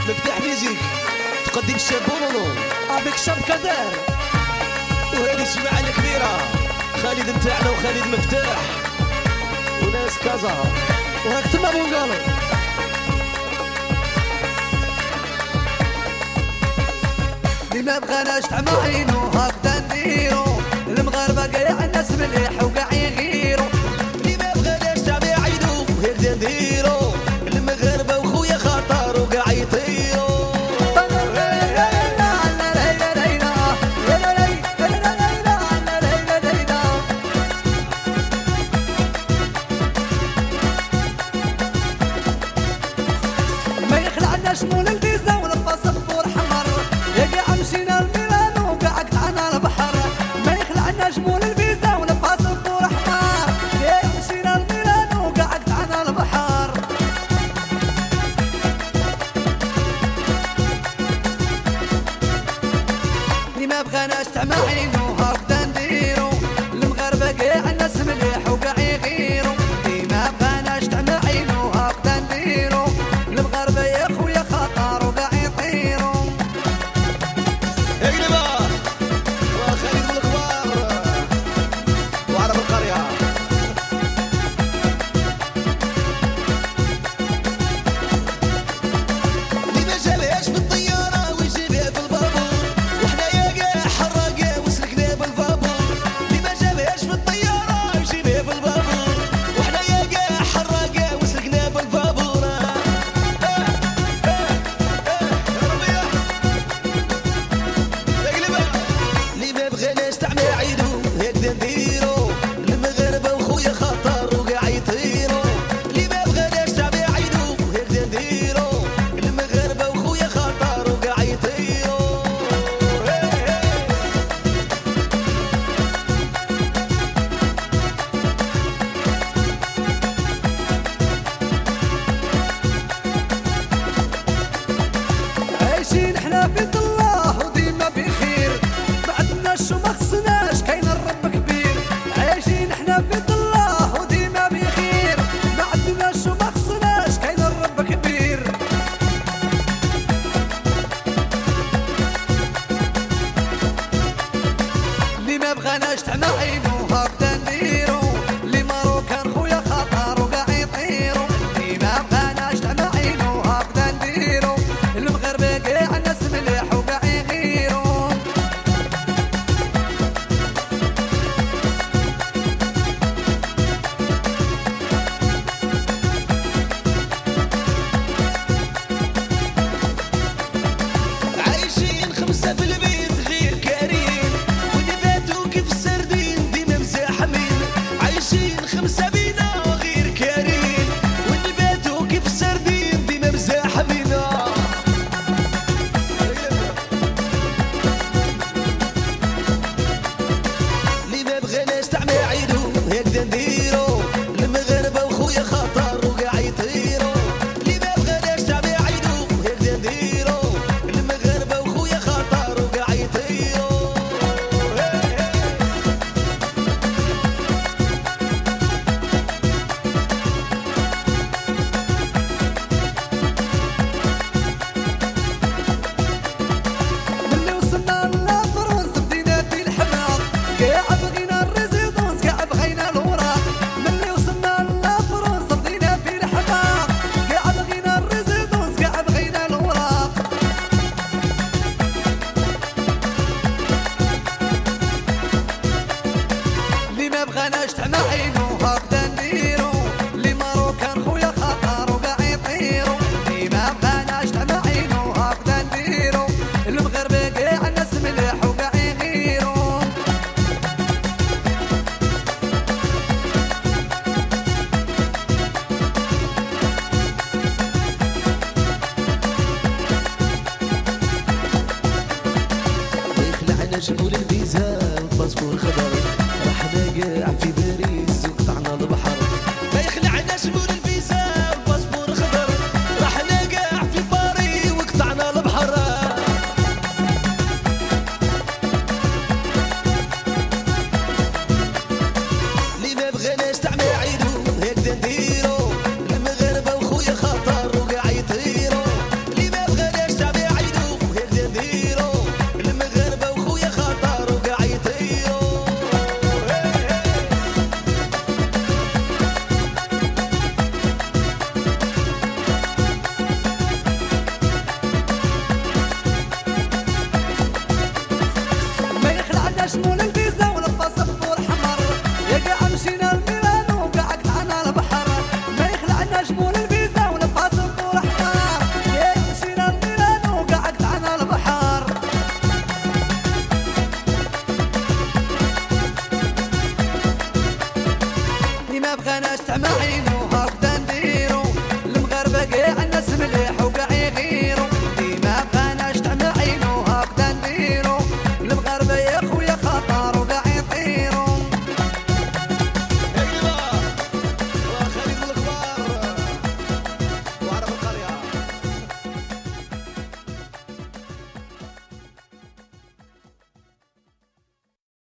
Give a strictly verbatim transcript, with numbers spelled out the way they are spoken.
مفتاح ميزيك تقدم الشاب بونونو افيك شاب كدار، وهذه الجماعة الكبيرة خالد نتاعنا وخالد مفتاح وناس كازا وهاك تما بونقالو. اللي ما بغاناش تعمعينو هكذا نديرو، المغاربة كاع الناس مليح وكاع يغيرو. اللي ما بغاناش تعمعينو هكذا نديرو، المغاربة وخويا خطر وكاع يطيرو. ما يخلعناش مول الفيزا ولا الباسبور حمر، يا كاع مشينا لميلانو وكاع قطعنا البحر. ما يخلعناش مول الفيزا ولا الباسبور حمر، يا مشينا لميلانو وكاع قطعنا البحر. اللي ما بغاناش تعمعينو هكذا نديرو، المغاربة كاع الناس مليح وكاع يغيرو. اللي ما بغاناش تعمعينو هكذا نديرو، المغاربة يا خويا خطر وكاع يطيرو. اقلبه وخالد من الكبار وعرب القرية. اللي ما جابهاش في الطيارة ويجيبها في البابور، وحنايا كاع حراقة وسلك شمول الفيزا